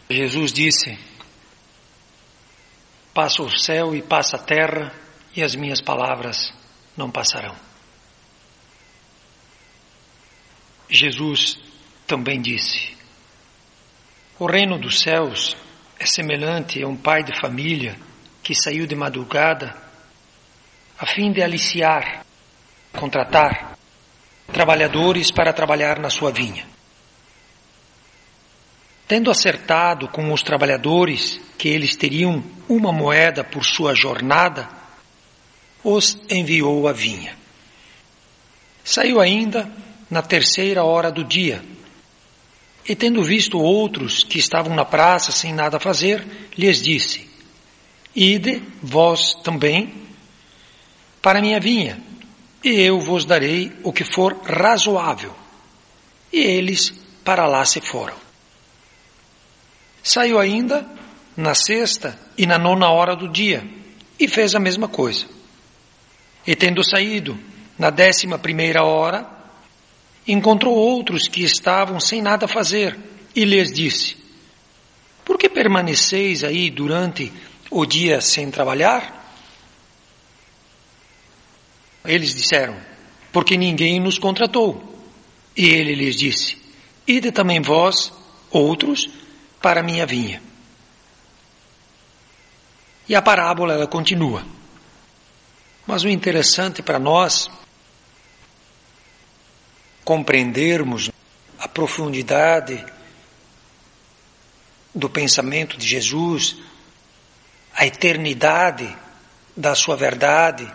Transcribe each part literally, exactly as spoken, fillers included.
Jesus disse: passa o céu e passa a terra, e as minhas palavras não passarão. Jesus também disse: o reino dos céus é semelhante a um pai de família que saiu de madrugada a fim de aliciar, contratar trabalhadores para trabalhar na sua vinha. Tendo acertado com os trabalhadores que eles teriam uma moeda por sua jornada, os enviou à vinha. Saiu ainda na terceira hora do dia, e tendo visto outros que estavam na praça sem nada a fazer, lhes disse: ide vós também para a minha vinha, e eu vos darei o que for razoável. E eles para lá se foram. Saiu ainda na sexta e na nona hora do dia, e fez a mesma coisa. E tendo saído na décima primeira hora, encontrou outros que estavam sem nada a fazer, e lhes disse: por que permaneceis aí durante o dia sem trabalhar? Eles disseram: porque ninguém nos contratou. E ele lhes disse: ide também vós, outros, para a minha vinha. E a parábola ela continua. Mas o interessante para nós compreendermos a profundidade do pensamento de Jesus, a eternidade da sua verdade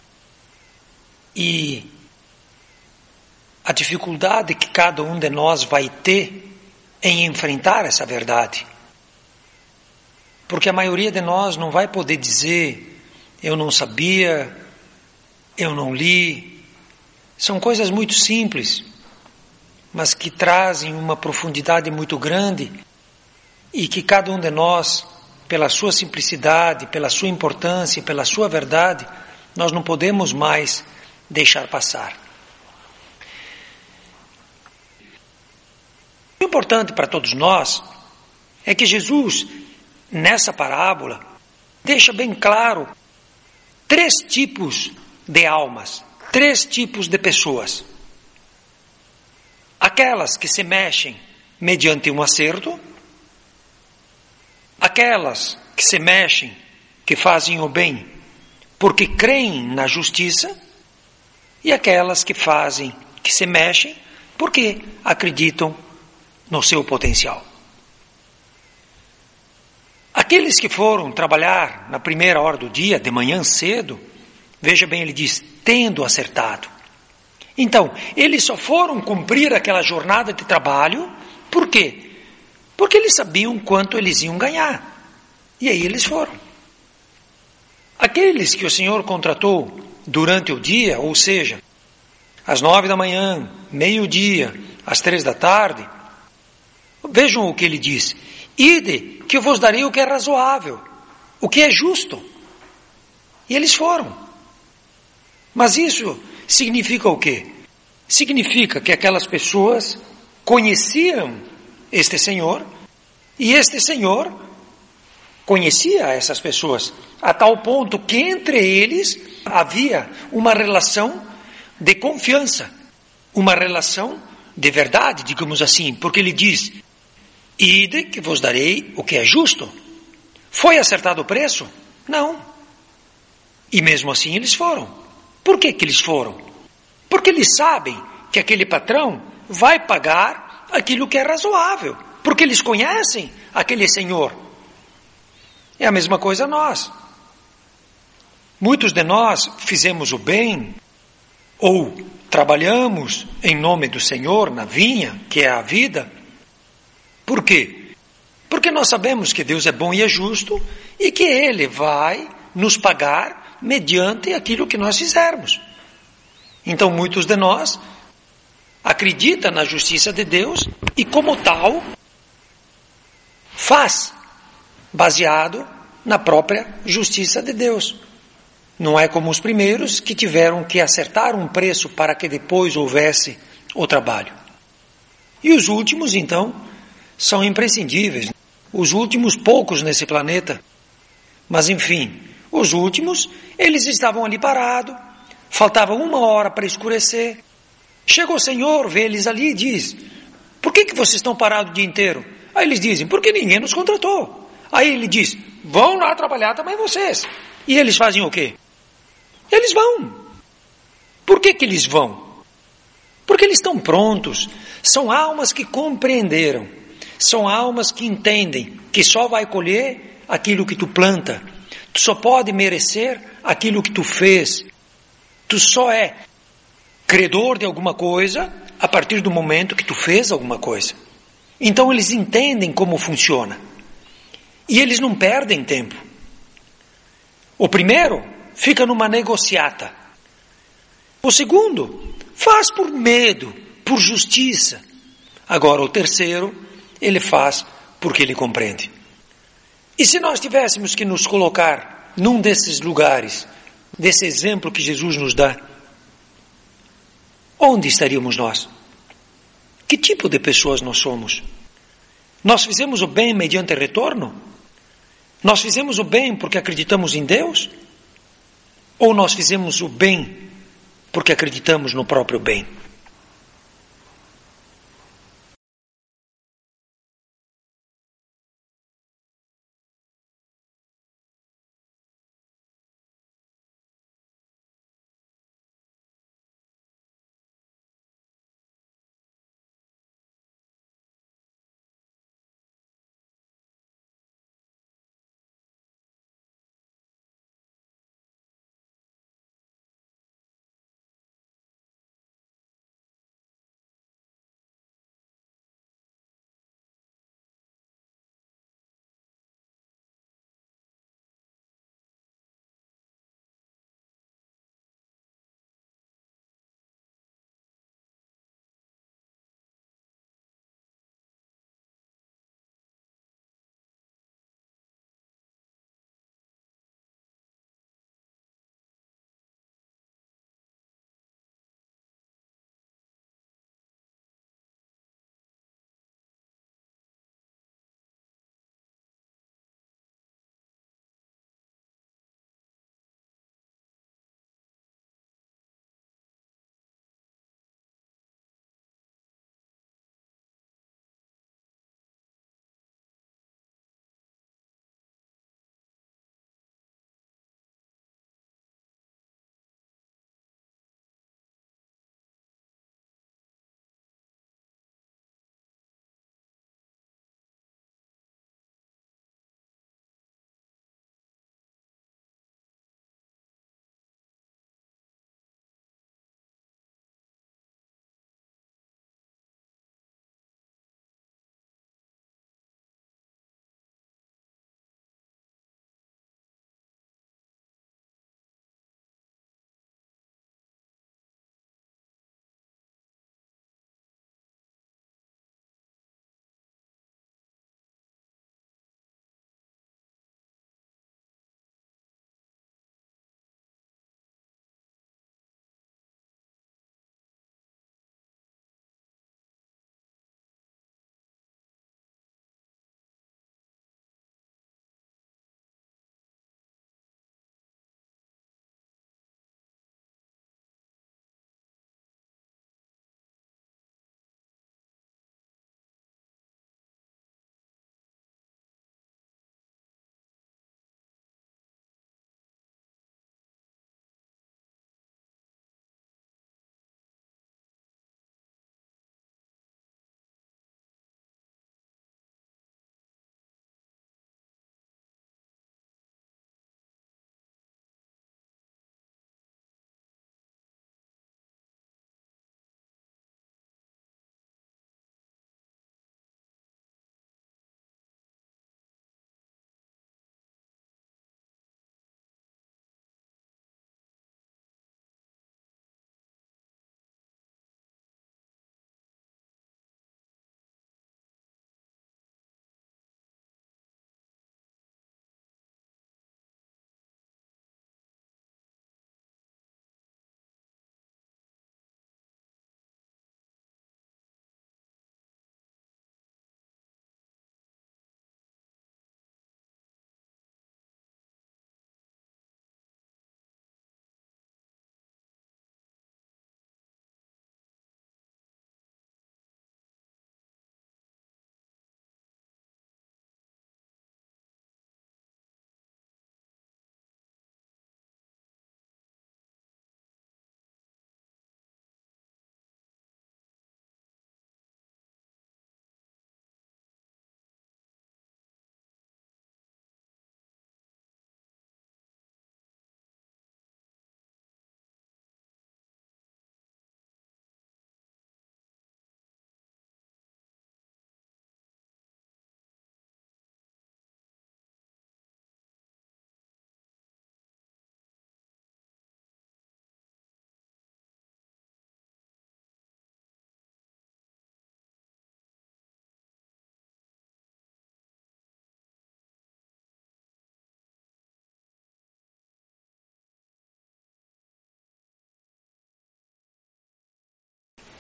e a dificuldade que cada um de nós vai ter em enfrentar essa verdade. Porque a maioria de nós não vai poder dizer: eu não sabia, eu não li. São coisas muito simples, mas que trazem uma profundidade muito grande e que cada um de nós, pela sua simplicidade, pela sua importância, pela sua verdade, nós não podemos mais deixar passar. O importante para todos nós é que Jesus, nessa parábola, deixa bem claro três tipos de almas, três tipos de pessoas. Aquelas que se mexem mediante um acerto, aquelas que se mexem, que fazem o bem porque creem na justiça, e aquelas que fazem, que se mexem porque acreditam no seu potencial. Aqueles que foram trabalhar na primeira hora do dia, de manhã cedo, veja bem, ele diz, tendo acertado. Então, eles só foram cumprir aquela jornada de trabalho, por quê? Porque eles sabiam quanto eles iam ganhar. E aí eles foram. Aqueles que o Senhor contratou durante o dia, ou seja, às nove da manhã, meio-dia, às três da tarde, vejam o que ele diz: ide, que eu vos darei o que é razoável, o que é justo. E eles foram. Mas isso significa o quê? Significa que aquelas pessoas conheciam este Senhor, e este Senhor conhecia essas pessoas, a tal ponto que entre eles havia uma relação de confiança, uma relação de verdade, digamos assim, porque ele diz: ide, que vos darei o que é justo. Foi acertado o preço? Não. E mesmo assim eles foram. Por que que eles foram? Porque eles sabem que aquele patrão vai pagar aquilo que é razoável, porque eles conhecem aquele Senhor. É a mesma coisa nós. Muitos de nós fizemos o bem, ou trabalhamos em nome do Senhor na vinha, que é a vida. Por quê? Porque nós sabemos que Deus é bom e é justo, e que Ele vai nos pagar mediante aquilo que nós fizermos. Então muitos de nós acreditam na justiça de Deus e, como tal, faz, baseado na própria justiça de Deus. Não é como os primeiros que tiveram que acertar um preço para que depois houvesse o trabalho. E os últimos, então, são imprescindíveis. os últimos poucos nesse planeta. Mas enfim, os últimos, eles estavam ali parados, faltava uma hora para escurecer. Chegou o Senhor, vê eles ali e diz: por que, que vocês estão parados o dia inteiro? Aí eles dizem: porque ninguém nos contratou. Aí ele diz: vão lá trabalhar também vocês. E eles fazem o quê? Eles vão. Por que, que eles vão? Porque eles estão prontos. São almas que compreenderam. São almas que entendem que só vai colher aquilo que tu planta. Tu só pode merecer aquilo que tu fez. Tu só é credor de alguma coisa a partir do momento que tu fez alguma coisa. Então eles entendem como funciona. E eles não perdem tempo. O primeiro fica numa negociata. O segundo faz por medo, por justiça. Agora o terceiro, ele faz porque ele compreende. E se nós tivéssemos que nos colocar num desses lugares, desse exemplo que Jesus nos dá, onde estaríamos nós? Que tipo de pessoas nós somos? Nós fizemos o bem mediante retorno? Nós fizemos o bem porque acreditamos em Deus? Ou nós fizemos o bem porque acreditamos no próprio bem?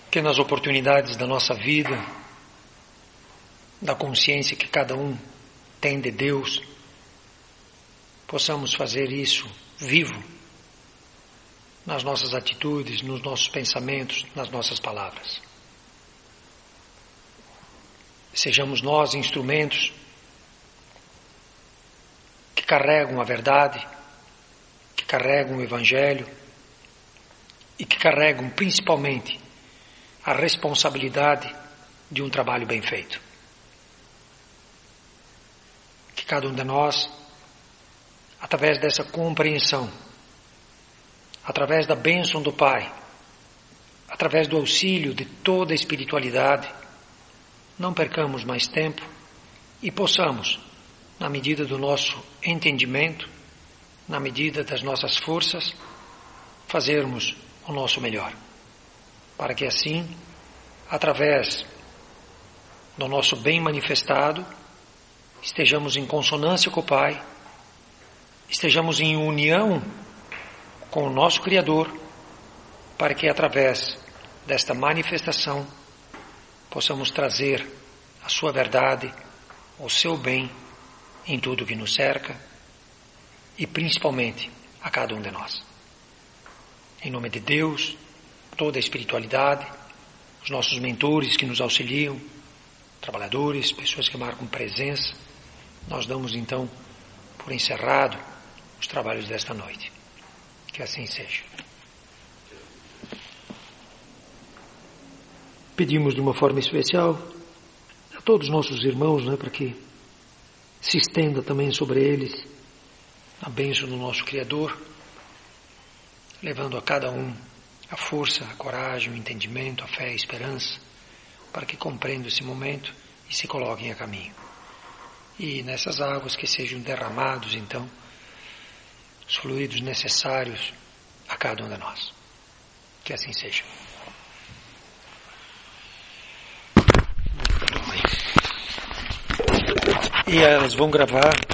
que nas oportunidades da nossa vida, da consciência que cada um tem de Deus, possamos fazer isso vivo nas nossas atitudes, nos nossos pensamentos, nas nossas palavras. Sejamos nós instrumentos que carregam a verdade, que carregam o Evangelho e que carregam principalmente a responsabilidade de um trabalho bem feito. Que cada um de nós, através dessa compreensão, através da bênção do Pai, através do auxílio de toda a espiritualidade, não percamos mais tempo e possamos, na medida do nosso entendimento, na medida das nossas forças, fazermos o nosso melhor, para que assim, através do nosso bem manifestado, estejamos em consonância com o Pai, estejamos em união com o nosso Criador, para que através desta manifestação possamos trazer a sua verdade, o seu bem em tudo que nos cerca e principalmente a cada um de nós. Em nome de Deus, toda a espiritualidade, os nossos mentores que nos auxiliam, trabalhadores, pessoas que marcam presença, nós damos então por encerrado os trabalhos desta noite. Que assim seja. Pedimos de uma forma especial a todos os nossos irmãos, né, para que se estenda também sobre eles a bênção do nosso Criador, levando a cada um a força, a coragem, o entendimento, a fé, a esperança, para que compreendam esse momento e se coloquem a caminho. E nessas águas que sejam derramados, então, os fluidos necessários a cada um de nós. Que assim seja. E elas vão gravar